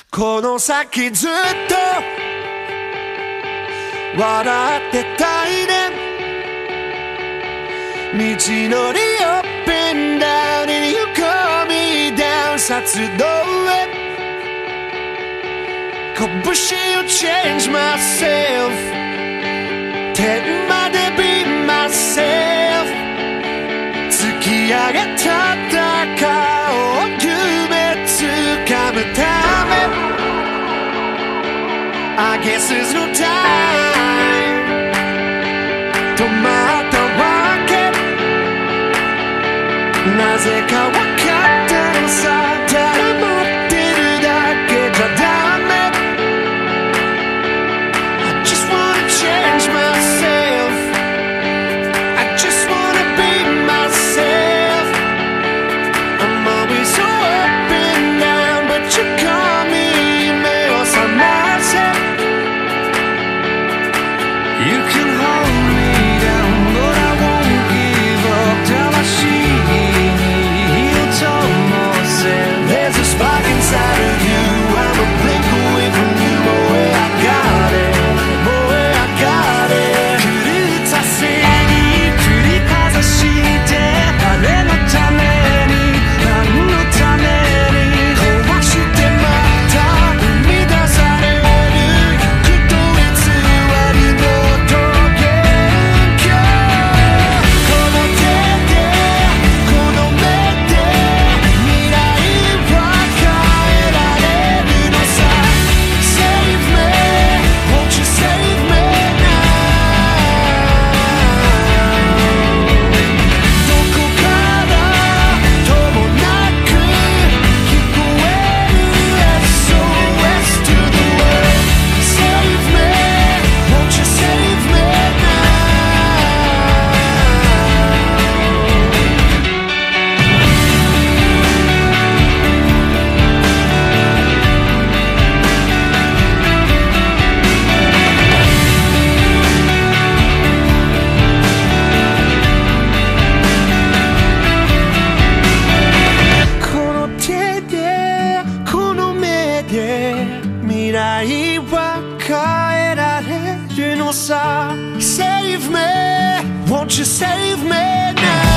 この先ずっと笑ってたいね。道のり up and down and you call me down 札道へ拳を change myself 天まで be myself 突き上げた高を夢掴むため I guess there's no time 止まったわけなぜかわかったのさただ待ってるだけじゃダメ I just wanna change myself I just wanna be myself I'm always so up and down but you call me 目を覚ませ You can hold me down but I won't give up 魂に火を灯せ There's a spark inside of you I'm a blink away from you Boy I got it Boy I got it 狂ったせいに振りかざして誰のために何のために壊してまた生み出される欲と偽りのトゲンこの手でこの目で未来は変えられるのさ Save me Won't you save me now どこからともなく聞こえる SOS to the world Save me Won't you save me now この手でこの目で未来は変えられるのさ Save me Won't you save me now